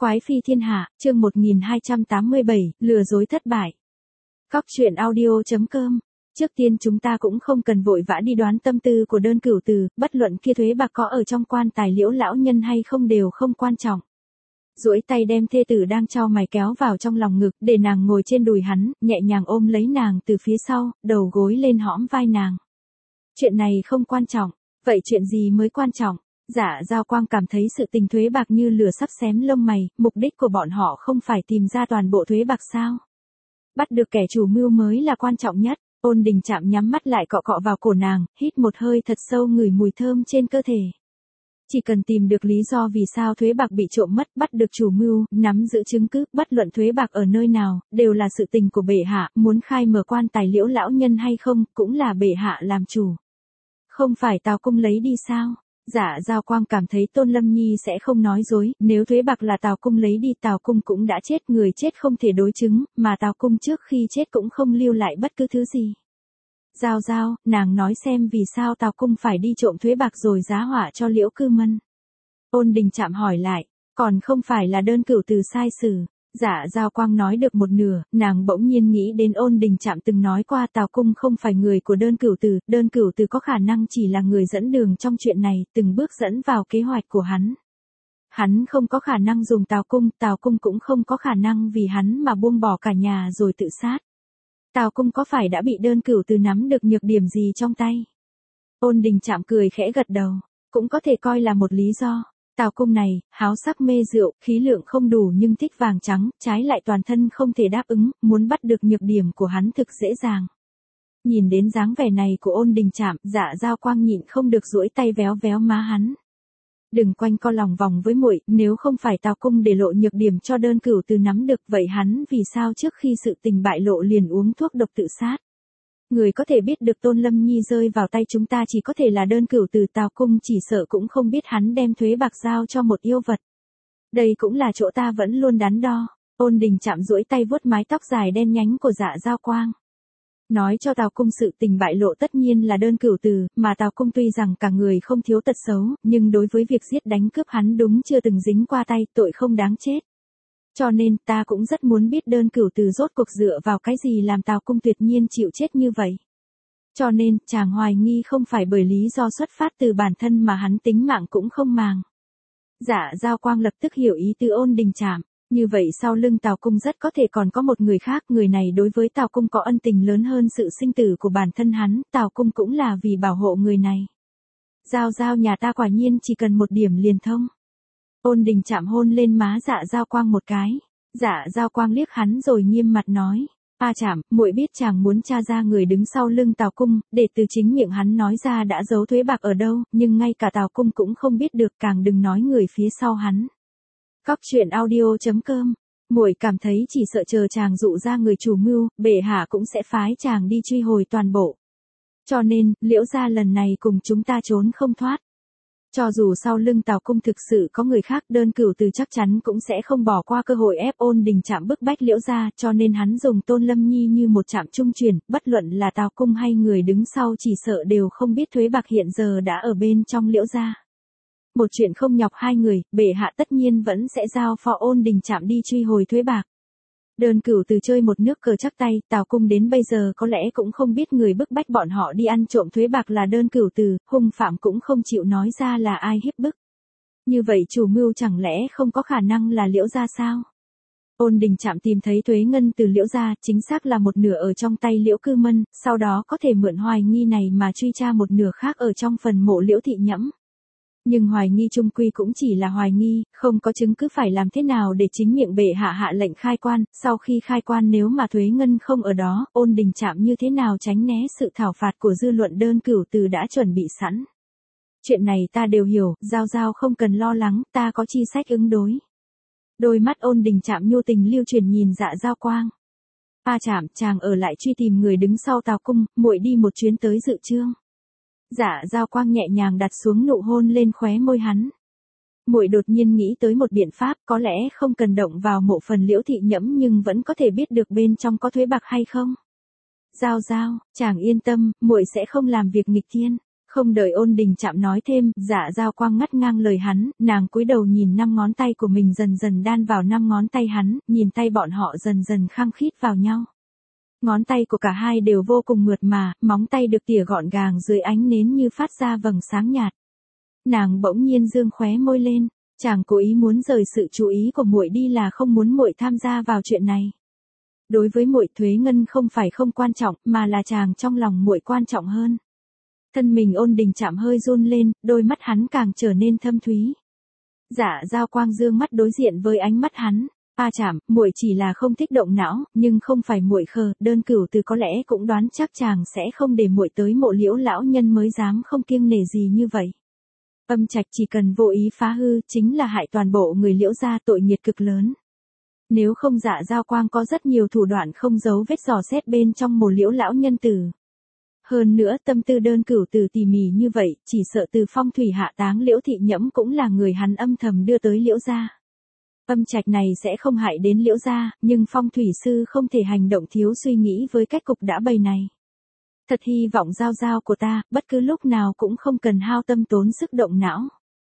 Quái phi thiên hạ, chương 1287, lừa dối thất bại. Cóc truyện audio.com. Trước tiên chúng ta cũng không cần vội vã đi đoán tâm tư của đơn cửu từ, bất luận kia thuế bạc có ở trong quan tài Liễu lão nhân hay không đều không quan trọng. Duỗi tay đem thê tử đang chau mày kéo vào trong lòng ngực, để nàng ngồi trên đùi hắn, nhẹ nhàng ôm lấy nàng từ phía sau, đầu gối lên hõm vai nàng. Chuyện này không quan trọng, vậy chuyện gì mới quan trọng? Dạ Giao Quang cảm thấy sự tình thuế bạc như lửa sắp xém lông mày, mục đích của bọn họ không phải tìm ra toàn bộ thuế bạc sao? Bắt được kẻ chủ mưu mới là quan trọng nhất. Ôn Đình Trạm nhắm mắt lại cọ cọ vào cổ nàng, hít một hơi thật sâu ngửi mùi thơm trên cơ thể. Chỉ cần tìm được lý do vì sao thuế bạc bị trộm mất, bắt được chủ mưu, nắm giữ chứng cứ, bất luận thuế bạc ở nơi nào, đều là sự tình của bệ hạ, muốn khai mở quan tài Liễu lão nhân hay không, cũng là bệ hạ làm chủ. Không phải Tào Cung lấy đi sao? Dạ Giao Quang cảm thấy Tôn Lâm Nhi sẽ không nói dối, nếu thuế bạc là Tào Cung lấy đi, Tào Cung cũng đã chết, người chết không thể đối chứng, mà Tào Cung trước khi chết cũng không lưu lại bất cứ thứ gì. Giao, nàng nói xem vì sao Tào Cung phải đi trộm thuế bạc rồi giá họa cho Liễu Cư Mân. Ôn Đình Trạm hỏi lại, còn không phải là đơn cửu từ sai xử. Dạ Giao Quang nói được một nửa, nàng bỗng nhiên nghĩ đến Ôn Đình Trạm từng nói qua Tào Cung không phải người của đơn cửu từ có khả năng chỉ là người dẫn đường trong chuyện này, từng bước dẫn vào kế hoạch của hắn. Hắn không có khả năng dùng Tào Cung cũng không có khả năng vì hắn mà buông bỏ cả nhà rồi tự sát. Tào Cung có phải đã bị đơn cửu từ nắm được nhược điểm gì trong tay? Ôn Đình Trạm cười khẽ gật đầu, cũng có thể coi là một lý do. Tào Cung này, háo sắc mê rượu, khí lượng không đủ nhưng thích vàng trắng, trái lại toàn thân không thể đáp ứng, muốn bắt được nhược điểm của hắn thực dễ dàng. Nhìn đến dáng vẻ này của Ôn Đình Trạm, Dạ Giao Quang nhịn không được duỗi tay véo véo má hắn. Đừng quanh co lòng vòng với muội, nếu không phải Tào Cung để lộ nhược điểm cho đơn cửu từ nắm được, vậy hắn vì sao trước khi sự tình bại lộ liền uống thuốc độc tự sát? Người có thể biết được Tôn Lâm Nhi rơi vào tay chúng ta chỉ có thể là đơn cửu từ, Tào Cung chỉ sợ cũng không biết hắn đem thuế bạc giao cho một yêu vật. Đây cũng là chỗ ta vẫn luôn đắn đo. Ôn Đình Trạm duỗi tay vuốt mái tóc dài đen nhánh của Dạ Giao Quang. Nói cho Tào Cung sự tình bại lộ tất nhiên là đơn cửu từ, mà Tào Cung tuy rằng cả người không thiếu tật xấu, nhưng đối với việc giết đánh cướp hắn đúng chưa từng dính qua tay, tội không đáng chết. Cho nên ta cũng rất muốn biết đơn cửu từ rốt cuộc dựa vào cái gì làm Tào Cung tuyệt nhiên chịu chết như vậy. Cho nên, chàng hoài nghi không phải bởi lý do xuất phát từ bản thân mà hắn tính mạng cũng không màng. Dạ Giao Quang lập tức hiểu ý từ Ôn Đình Trạm. Như vậy sau lưng Tào Cung rất có thể còn có một người khác, người này đối với Tào Cung có ân tình lớn hơn sự sinh tử của bản thân hắn, Tào Cung cũng là vì bảo hộ người này. Giao nhà ta quả nhiên chỉ cần một điểm liền thông. Ôn Đình Trạm hôn lên má Dạ Giao Quang một cái. Dạ Giao Quang liếc hắn rồi nghiêm mặt nói, Trạm, muội biết chàng muốn tra ra người đứng sau lưng Tào Cung, để từ chính miệng hắn nói ra đã giấu thuế bạc ở đâu, nhưng ngay cả Tào Cung cũng không biết được, càng đừng nói người phía sau hắn. Cóc truyện audio.com. Muội cảm thấy chỉ sợ chờ chàng dụ ra người chủ mưu, bệ hạ cũng sẽ phái chàng đi truy hồi toàn bộ. Cho nên, Liễu gia lần này cùng chúng ta trốn không thoát. Cho dù sau lưng Tào Cung thực sự có người khác, đơn cửu từ chắc chắn cũng sẽ không bỏ qua cơ hội ép Ôn Đình Trạm bức bách Liễu gia, cho nên hắn dùng Tôn Lâm Nhi như một trạm trung chuyển, bất luận là Tào Cung hay người đứng sau chỉ sợ đều không biết thuế bạc hiện giờ đã ở bên trong Liễu gia. Một chuyện không nhọc hai người, bệ hạ tất nhiên vẫn sẽ giao phó Ôn Đình Trạm đi truy hồi thuế bạc. Đơn cửu từ chơi một nước cờ chắc tay, Tào Cung đến bây giờ có lẽ cũng không biết người bức bách bọn họ đi ăn trộm thuế bạc là đơn cửu từ, hung phạm cũng không chịu nói ra là ai hiếp bức. Như vậy chủ mưu chẳng lẽ không có khả năng là Liễu gia sao? Ôn Đình Trạm tìm thấy thuế ngân từ Liễu gia, chính xác là một nửa ở trong tay Liễu Cư Mân, sau đó có thể mượn hoài nghi này mà truy tra một nửa khác ở trong phần mộ Liễu Thị Nhẫm. Nhưng hoài nghi chung quy cũng chỉ là hoài nghi, không có chứng cứ, phải làm thế nào để chính miệng bệ hạ hạ lệnh khai quan, sau khi khai quan nếu mà thuế ngân không ở đó, Ôn Đình Trạm như thế nào tránh né sự thảo phạt của dư luận, đơn cửu từ đã chuẩn bị sẵn. Chuyện này ta đều hiểu, Giao không cần lo lắng, ta có chi sách ứng đối. Đôi mắt Ôn Đình Trạm nhu tình lưu truyền nhìn Dạ Giao Quang. Trạm, chàng ở lại truy tìm người đứng sau Tào Cung, muội đi một chuyến tới dự chương. Dạ Giao Quang nhẹ nhàng đặt xuống nụ hôn lên khóe môi hắn. Muội đột nhiên nghĩ tới một biện pháp, có lẽ không cần động vào mộ phần Liễu Thị Nhẫm nhưng vẫn có thể biết được bên trong có thuế bạc hay không. Giao, chàng yên tâm, muội sẽ không làm việc nghịch thiên. Không đợi Ôn Đình Trạm nói thêm, Dạ Giao Quang ngắt ngang lời hắn, nàng cúi đầu nhìn 5 ngón tay của mình dần dần đan vào 5 ngón tay hắn, nhìn tay bọn họ dần dần khăng khít vào nhau. Ngón tay của cả hai đều vô cùng mượt mà, móng tay được tỉa gọn gàng dưới ánh nến như phát ra vầng sáng nhạt. Nàng bỗng nhiên dương khóe môi lên, chàng cố ý muốn rời sự chú ý của muội đi là không muốn muội tham gia vào chuyện này. Đối với muội Thuế Ngân không phải không quan trọng, mà là chàng trong lòng muội quan trọng hơn. Thân mình Ôn Đình Trạm hơi run lên, đôi mắt hắn càng trở nên thâm thúy. Dạ Giao Quang dương mắt đối diện với ánh mắt hắn. Trạm, muội chỉ là không thích động não, nhưng không phải muội khờ, Đơn Cửu Từ có lẽ cũng đoán chắc chàng sẽ không để muội tới mộ Liễu lão nhân mới dám không kiêng nể gì như vậy. Âm Trạch chỉ cần vô ý phá hư, chính là hại toàn bộ người Liễu gia, tội nghiệt cực lớn. Nếu không Dạ Giao Quang có rất nhiều thủ đoạn không giấu vết dò xét bên trong mộ Liễu lão nhân tử. Hơn nữa tâm tư Đơn Cửu Từ tỉ mỉ như vậy, chỉ sợ từ phong thủy hạ táng Liễu thị nhẫm cũng là người hắn âm thầm đưa tới Liễu gia. Âm Trạch này sẽ không hại đến Liễu gia, nhưng phong thủy sư không thể hành động thiếu suy nghĩ với cách cục đã bày này. Thật hy vọng Giao Giao của ta, bất cứ lúc nào cũng không cần hao tâm tốn sức động não.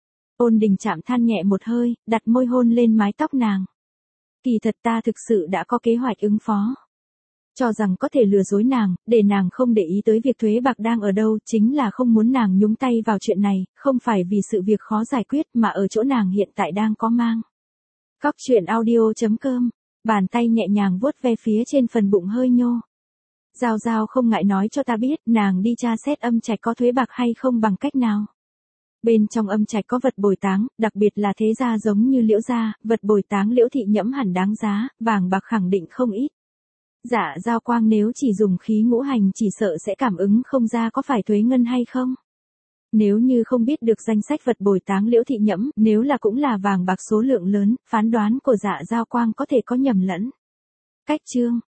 Ôn Đình Trạm than nhẹ một hơi, đặt môi hôn lên mái tóc nàng. Kỳ thật ta thực sự đã có kế hoạch ứng phó. Cho rằng có thể lừa dối nàng, để nàng không để ý tới việc thuế bạc đang ở đâu, chính là không muốn nàng nhúng tay vào chuyện này, không phải vì sự việc khó giải quyết mà ở chỗ nàng hiện tại đang có mang. Cóc truyện audio.com, bàn tay nhẹ nhàng vuốt ve phía trên phần bụng hơi nhô. Giao Giao không ngại nói cho ta biết, nàng đi tra xét Âm Trạch có thuế bạc hay không bằng cách nào. Bên trong Âm Trạch có vật bồi táng, đặc biệt là thế gia giống như Liễu gia, vật bồi táng Liễu thị nhẫm hẳn đáng giá, vàng bạc khẳng định không ít. Dạ Giao Quang nếu chỉ dùng khí ngũ hành chỉ sợ sẽ cảm ứng không ra có phải Thuế Ngân hay không. Nếu như không biết được danh sách vật bồi táng Liễu thị nhẫm, nếu là cũng là vàng bạc số lượng lớn, phán đoán của Dạ Giao Quang có thể có nhầm lẫn. Cách chương